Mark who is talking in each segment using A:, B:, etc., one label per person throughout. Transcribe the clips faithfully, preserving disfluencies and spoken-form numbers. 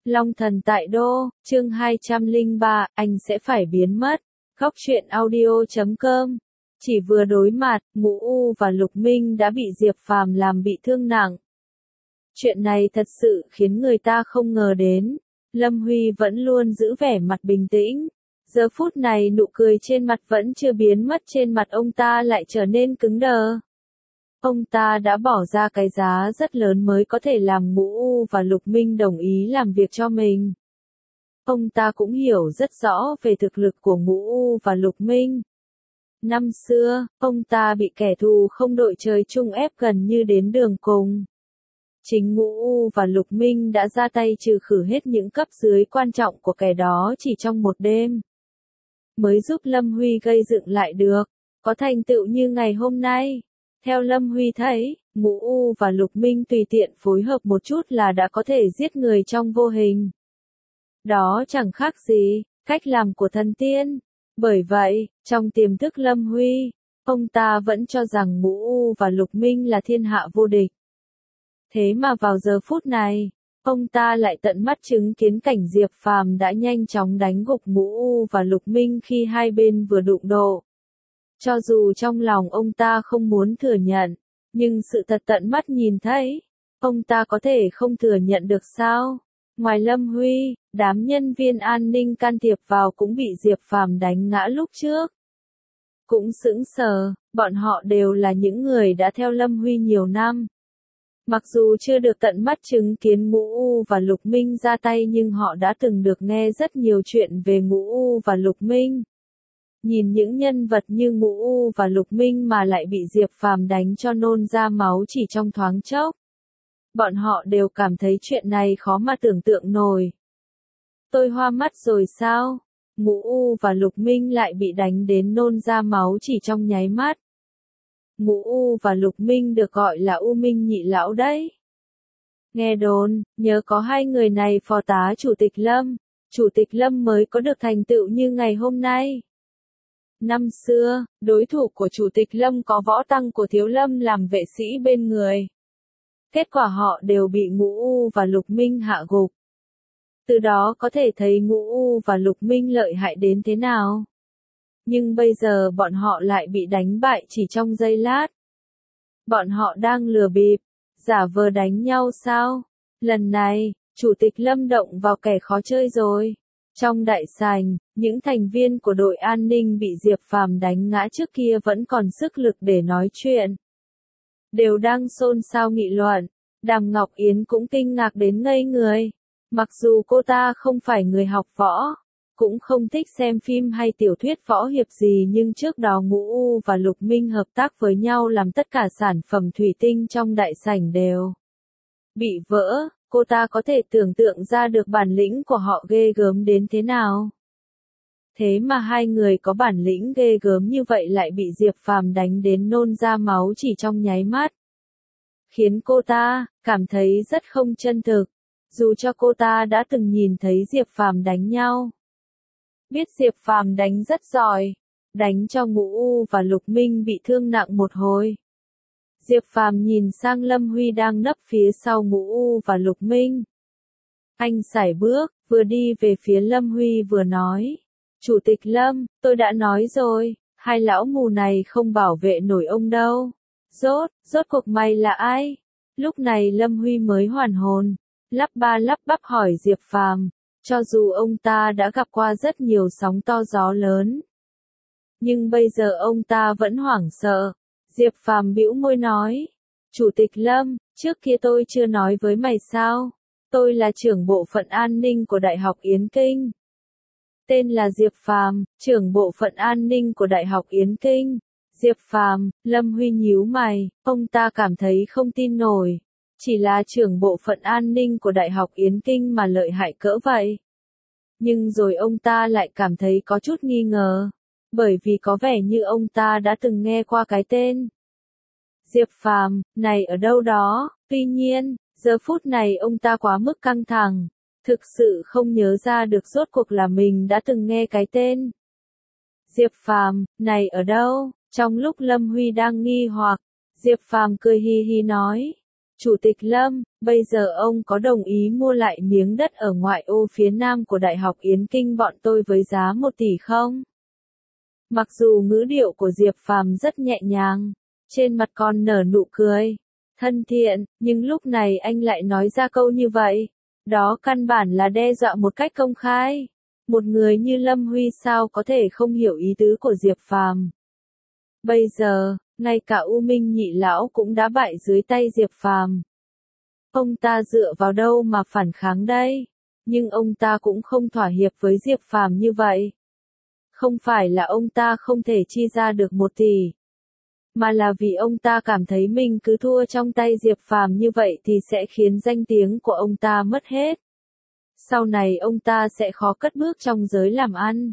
A: Long thần tại đô, chương hai trăm lẻ ba, anh sẽ phải biến mất. Góc truyện audio chấm com. Chỉ vừa đối mặt, Ngũ U và Lục Minh đã bị Diệp Phàm làm bị thương nặng. Chuyện này thật sự khiến người ta không ngờ đến. Lâm Huy vẫn luôn giữ vẻ mặt bình tĩnh. Giờ phút này nụ cười trên mặt vẫn chưa biến mất, trên mặt ông ta lại trở nên cứng đờ. Ông ta đã bỏ ra cái giá rất lớn mới có thể làm Ngũ U và Lục Minh đồng ý làm việc cho mình. Ông ta cũng hiểu rất rõ về thực lực của Ngũ U và Lục Minh. Năm xưa, ông ta bị kẻ thù không đội trời chung ép gần như đến đường cùng. Chính Ngũ U và Lục Minh đã ra tay trừ khử hết những cấp dưới quan trọng của kẻ đó chỉ trong một đêm. Mới giúp Lâm Huy gây dựng lại được, có thành tựu như ngày hôm nay. Theo Lâm Huy thấy, Ngũ U và Lục Minh tùy tiện phối hợp một chút là đã có thể giết người trong vô hình. Đó chẳng khác gì cách làm của thần tiên. Bởi vậy, trong tiềm thức Lâm Huy, ông ta vẫn cho rằng Ngũ U và Lục Minh là thiên hạ vô địch. Thế mà vào giờ phút này, ông ta lại tận mắt chứng kiến cảnh Diệp Phàm đã nhanh chóng đánh gục Ngũ U và Lục Minh khi hai bên vừa đụng độ. Cho dù trong lòng ông ta không muốn thừa nhận, nhưng sự thật tận mắt nhìn thấy, ông ta có thể không thừa nhận được sao? Ngoài Lâm Huy, đám nhân viên an ninh can thiệp vào cũng bị Diệp Phàm đánh ngã lúc trước. Cũng sững sờ, bọn họ đều là những người đã theo Lâm Huy nhiều năm. Mặc dù chưa được tận mắt chứng kiến Ngũ U và Lục Minh ra tay nhưng họ đã từng được nghe rất nhiều chuyện về Ngũ U và Lục Minh. Nhìn những nhân vật như Ngũ U và Lục Minh mà lại bị Diệp Phàm đánh cho nôn ra máu chỉ trong thoáng chốc. Bọn họ đều cảm thấy chuyện này khó mà tưởng tượng nổi. Tôi hoa mắt rồi sao? Ngũ U và Lục Minh lại bị đánh đến nôn ra máu chỉ trong nháy mắt. Ngũ U và Lục Minh được gọi là U Minh nhị lão đấy. Nghe đồn, nhớ có hai người này phò tá Chủ tịch Lâm, Chủ tịch Lâm mới có được thành tựu như ngày hôm nay. Năm xưa, đối thủ của Chủ tịch Lâm có võ tăng của Thiếu Lâm làm vệ sĩ bên người. Kết quả họ đều bị Ngũ U và Lục Minh hạ gục. Từ đó có thể thấy Ngũ U và Lục Minh lợi hại đến thế nào. Nhưng bây giờ bọn họ lại bị đánh bại chỉ trong giây lát. Bọn họ đang lừa bịp, giả vờ đánh nhau sao? Lần này, Chủ tịch Lâm động vào kẻ khó chơi rồi. Trong đại sảnh, những thành viên của đội an ninh bị Diệp Phàm đánh ngã trước kia vẫn còn sức lực để nói chuyện. Đều đang xôn xao nghị luận. Đàm Ngọc Yến cũng kinh ngạc đến ngây người. Mặc dù cô ta không phải người học võ, cũng không thích xem phim hay tiểu thuyết võ hiệp gì nhưng trước đó Ngũ U và Lục Minh hợp tác với nhau làm tất cả sản phẩm thủy tinh trong đại sảnh đều bị vỡ. Cô ta có thể tưởng tượng ra được bản lĩnh của họ ghê gớm đến thế nào. Thế mà hai người có bản lĩnh ghê gớm như vậy lại bị Diệp Phàm đánh đến nôn ra máu chỉ trong nháy mắt. Khiến cô ta cảm thấy rất không chân thực, dù cho cô ta đã từng nhìn thấy Diệp Phàm đánh nhau. Biết Diệp Phàm đánh rất giỏi, đánh cho Ngũ U và Lục Minh bị thương nặng một hồi. Diệp Phàm nhìn sang Lâm Huy đang nấp phía sau Ngũ U và Lục Minh. Anh sải bước, vừa đi về phía Lâm Huy vừa nói. Chủ tịch Lâm, tôi đã nói rồi, hai lão mù này không bảo vệ nổi ông đâu. Rốt, rốt cuộc mày là ai? Lúc này Lâm Huy mới hoàn hồn, lắp ba lắp bắp hỏi Diệp Phàm, cho dù ông ta đã gặp qua rất nhiều sóng to gió lớn. Nhưng bây giờ ông ta vẫn hoảng sợ. Diệp Phàm bĩu môi nói, Chủ tịch Lâm, trước kia tôi chưa nói với mày sao? Tôi là trưởng bộ phận an ninh của Đại học Yến Kinh. Tên là Diệp Phàm, trưởng bộ phận an ninh của Đại học Yến Kinh. Diệp Phàm, Lâm Huy nhíu mày, ông ta cảm thấy không tin nổi. Chỉ là trưởng bộ phận an ninh của Đại học Yến Kinh mà lợi hại cỡ vậy. Nhưng rồi ông ta lại cảm thấy có chút nghi ngờ. Bởi vì có vẻ như ông ta đã từng nghe qua cái tên Diệp Phàm này ở đâu đó. Tuy nhiên, giờ phút này ông ta quá mức căng thẳng, thực sự không nhớ ra được rốt cuộc là mình đã từng nghe cái tên Diệp Phàm này ở đâu. Trong lúc Lâm Huy đang nghi hoặc, Diệp Phàm cười hi hi nói, Chủ tịch Lâm, bây giờ ông có đồng ý mua lại miếng đất ở ngoại ô phía nam của Đại học Yến Kinh bọn tôi với giá một tỷ không? Mặc dù ngữ điệu của Diệp Phàm rất nhẹ nhàng, trên mặt còn nở nụ cười thân thiện, nhưng lúc này anh lại nói ra câu như vậy. Đó căn bản là đe dọa một cách công khai. Một người như Lâm Huy sao có thể không hiểu ý tứ của Diệp Phàm. Bây giờ, ngay cả U Minh nhị lão cũng đã bại dưới tay Diệp Phàm. Ông ta dựa vào đâu mà phản kháng đây? Nhưng ông ta cũng không thỏa hiệp với Diệp Phàm như vậy. Không phải là ông ta không thể chi ra được một tỷ, mà là vì ông ta cảm thấy mình cứ thua trong tay Diệp Phàm như vậy thì sẽ khiến danh tiếng của ông ta mất hết. Sau này ông ta sẽ khó cất bước trong giới làm ăn.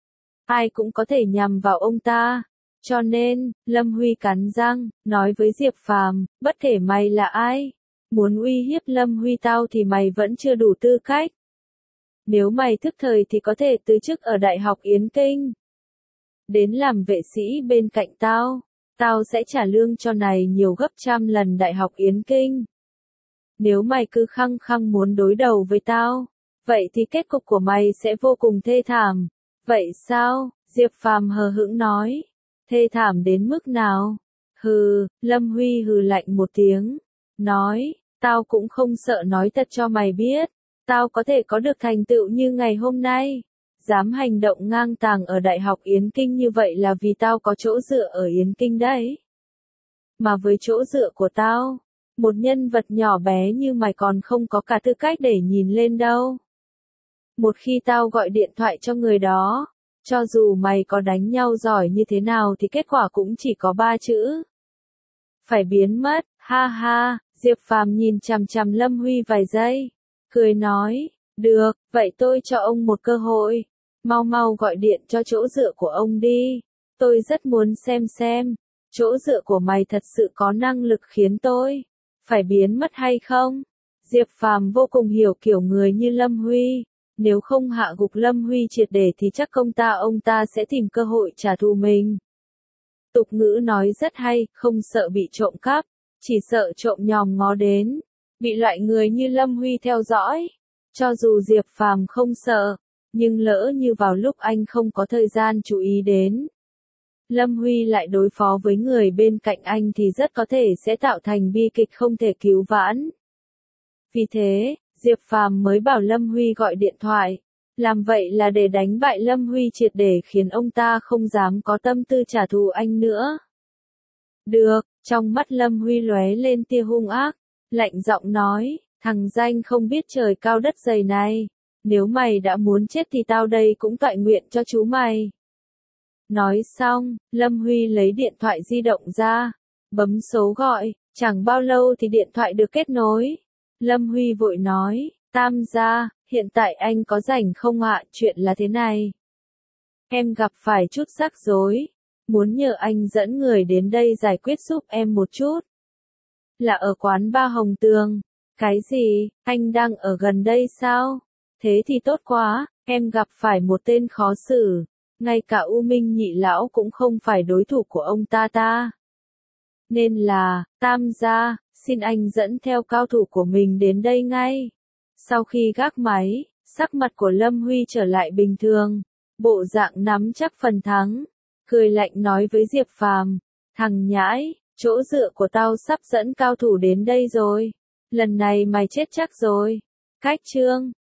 A: Ai cũng có thể nhằm vào ông ta. Cho nên, Lâm Huy cắn răng, nói với Diệp Phàm, bất kể mày là ai, muốn uy hiếp Lâm Huy tao thì mày vẫn chưa đủ tư cách. Nếu mày thức thời thì có thể từ chức ở Đại học Yến Kinh. Đến làm vệ sĩ bên cạnh tao, tao sẽ trả lương cho này nhiều gấp trăm lần Đại học Yến Kinh. Nếu mày cứ khăng khăng muốn đối đầu với tao, vậy thì kết cục của mày sẽ vô cùng thê thảm. Vậy sao? Diệp Phàm hờ hững nói. Thê thảm đến mức nào? Hừ, Lâm Huy hừ lạnh một tiếng. Nói, tao cũng không sợ nói thật cho mày biết. Tao có thể có được thành tựu như ngày hôm nay. Dám hành động ngang tàng ở Đại học Yến Kinh như vậy là vì tao có chỗ dựa ở Yến Kinh đấy. Mà với chỗ dựa của tao, một nhân vật nhỏ bé như mày còn không có cả tư cách để nhìn lên đâu. Một khi tao gọi điện thoại cho người đó, cho dù mày có đánh nhau giỏi như thế nào thì kết quả cũng chỉ có ba chữ. Phải biến mất, ha ha, Diệp Phàm nhìn chằm chằm Lâm Huy vài giây, cười nói, được, vậy tôi cho ông một cơ hội, mau mau gọi điện cho chỗ dựa của ông đi, tôi rất muốn xem xem, chỗ dựa của mày thật sự có năng lực khiến tôi phải biến mất hay không? Diệp Phàm vô cùng hiểu kiểu người như Lâm Huy. Nếu không hạ gục Lâm Huy triệt để thì chắc ông ta ông ta sẽ tìm cơ hội trả thù mình. Tục ngữ nói rất hay, không sợ bị trộm cắp, chỉ sợ trộm nhòm ngó đến. Bị loại người như Lâm Huy theo dõi. Cho dù Diệp Phàm không sợ, nhưng lỡ như vào lúc anh không có thời gian chú ý đến, Lâm Huy lại đối phó với người bên cạnh anh thì rất có thể sẽ tạo thành bi kịch không thể cứu vãn. Vì thế, Diệp Phàm mới bảo Lâm Huy gọi điện thoại. Làm vậy là để đánh bại Lâm Huy triệt để khiến ông ta không dám có tâm tư trả thù anh nữa. Được, trong mắt Lâm Huy lóe lên tia hung ác, lạnh giọng nói, thằng danh không biết trời cao đất dày này, nếu mày đã muốn chết thì tao đây cũng toại nguyện cho chú mày. Nói xong, Lâm Huy lấy điện thoại di động ra, bấm số gọi, chẳng bao lâu thì điện thoại được kết nối. Lâm Huy vội nói, Tam gia, hiện tại anh có rảnh không ạ? Chuyện là thế này. Em gặp phải chút rắc rối, muốn nhờ anh dẫn người đến đây giải quyết giúp em một chút. Là ở quán ba Hồng Tường. Cái gì, anh đang ở gần đây sao? Thế thì tốt quá, em gặp phải một tên khó xử. Ngay cả U Minh nhị lão cũng không phải đối thủ của ông ta ta. Nên là, Tam gia, xin anh dẫn theo cao thủ của mình đến đây ngay. Sau khi gác máy, sắc mặt của Lâm Huy trở lại bình thường, bộ dạng nắm chắc phần thắng, cười lạnh nói với Diệp Phàm, thằng nhãi, chỗ dựa của tao sắp dẫn cao thủ đến đây rồi, lần này mày chết chắc rồi. Cách chương